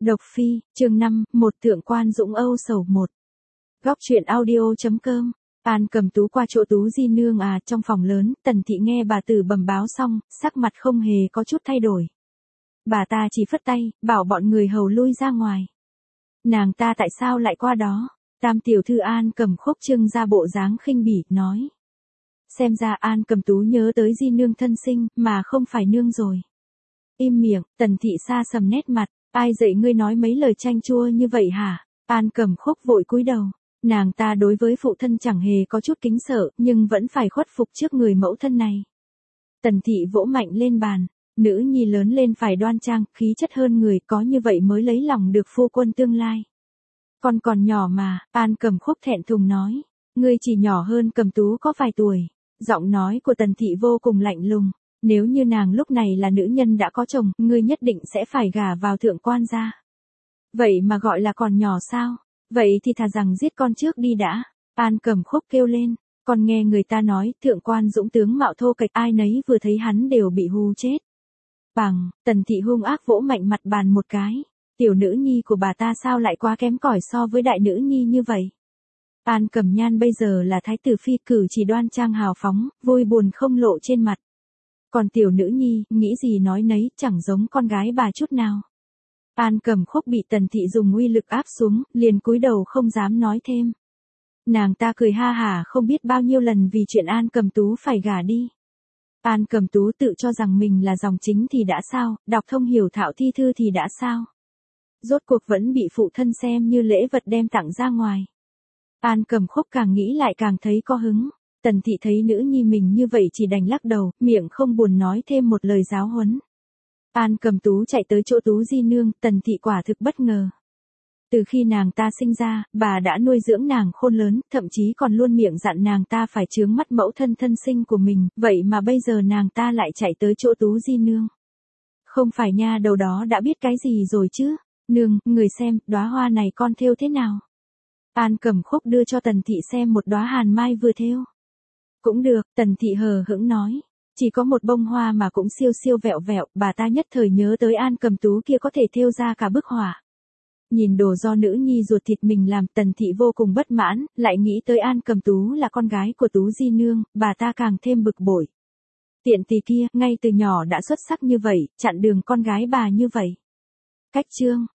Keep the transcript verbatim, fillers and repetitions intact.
Độc Phi, chương năm, một thượng quan Dũng Âu sầu một. Góc truyện audio.com. An Cầm Tú qua chỗ Tú Di Nương à, trong phòng lớn, Tần Thị nghe bà tử bẩm báo xong, sắc mặt không hề có chút thay đổi. Bà ta chỉ phất tay, bảo bọn người hầu lui ra ngoài. Nàng ta tại sao lại qua đó? Tam tiểu thư An Cầm Khúc trưng ra bộ dáng khinh bỉ, nói. Xem ra An Cầm Tú nhớ tới Di Nương thân sinh, mà không phải nương rồi. Im miệng, Tần Thị xa sầm nét mặt. Ai dạy ngươi nói mấy lời chanh chua như vậy hả? An Cầm Khúc vội cúi đầu. Nàng ta đối với phụ thân chẳng hề có chút kính sợ, nhưng vẫn phải khuất phục trước người mẫu thân này. Tần Thị vỗ mạnh lên bàn. Nữ nhi lớn lên phải đoan trang, khí chất hơn người, có như vậy mới lấy lòng được phu quân tương lai. Con còn nhỏ mà, An Cầm Khúc thẹn thùng nói. Ngươi chỉ nhỏ hơn Cầm Tú có vài tuổi. Giọng nói của Tần Thị vô cùng lạnh lùng. Nếu như nàng lúc này là nữ nhân đã có chồng, ngươi nhất định sẽ phải gả vào thượng quan gia. Vậy mà gọi là còn nhỏ sao? Vậy thì thà rằng giết con trước đi đã. An Cầm Khúc kêu lên. Còn nghe người ta nói, thượng quan Dũng tướng mạo thô kệch, ai nấy vừa thấy hắn đều bị hù chết. Bằng, Tần Thị hung ác vỗ mạnh mặt bàn một cái. Tiểu nữ nhi của bà ta sao lại quá kém cỏi so với đại nữ nhi như vậy? An Cẩm Nhan bây giờ là thái tử phi, cử chỉ đoan trang hào phóng, vui buồn không lộ trên mặt. Còn tiểu nữ nhi, nghĩ gì nói nấy, chẳng giống con gái bà chút nào. An Cầm Khúc bị Tần Thị dùng uy lực áp xuống, liền cúi đầu không dám nói thêm. Nàng ta cười ha hả không biết bao nhiêu lần vì chuyện An Cầm Tú phải gả đi. An Cầm Tú tự cho rằng mình là dòng chính thì đã sao, đọc thông hiểu thạo thi thư thì đã sao. Rốt cuộc vẫn bị phụ thân xem như lễ vật đem tặng ra ngoài. An Cầm Khúc càng nghĩ lại càng thấy có hứng. Tần Thị thấy nữ nhi mình như vậy chỉ đành lắc đầu, miệng không buồn nói thêm một lời giáo huấn. An Cầm Tú chạy tới chỗ Tú Di Nương, Tần Thị quả thực bất ngờ. Từ khi nàng ta sinh ra, bà đã nuôi dưỡng nàng khôn lớn, thậm chí còn luôn miệng dặn nàng ta phải chướng mắt mẫu thân thân sinh của mình, vậy mà bây giờ nàng ta lại chạy tới chỗ Tú Di Nương. Không phải nha đầu đó đã biết cái gì rồi chứ? Nương, người xem, đóa hoa này con thêu thế nào? An Cầm Khúc đưa cho Tần Thị xem một đóa hàn mai vừa thêu. Cũng được, Tần Thị hờ hững nói. Chỉ có một bông hoa mà cũng siêu siêu vẹo vẹo, bà ta nhất thời nhớ tới An Cầm Tú kia có thể thêu ra cả bức họa. Nhìn đồ do nữ nhi ruột thịt mình làm, Tần Thị vô cùng bất mãn, lại nghĩ tới An Cầm Tú là con gái của Tú Di Nương, bà ta càng thêm bực bội. Tiện tỳ kia, ngay từ nhỏ đã xuất sắc như vậy, chặn đường con gái bà như vậy. Cách chương,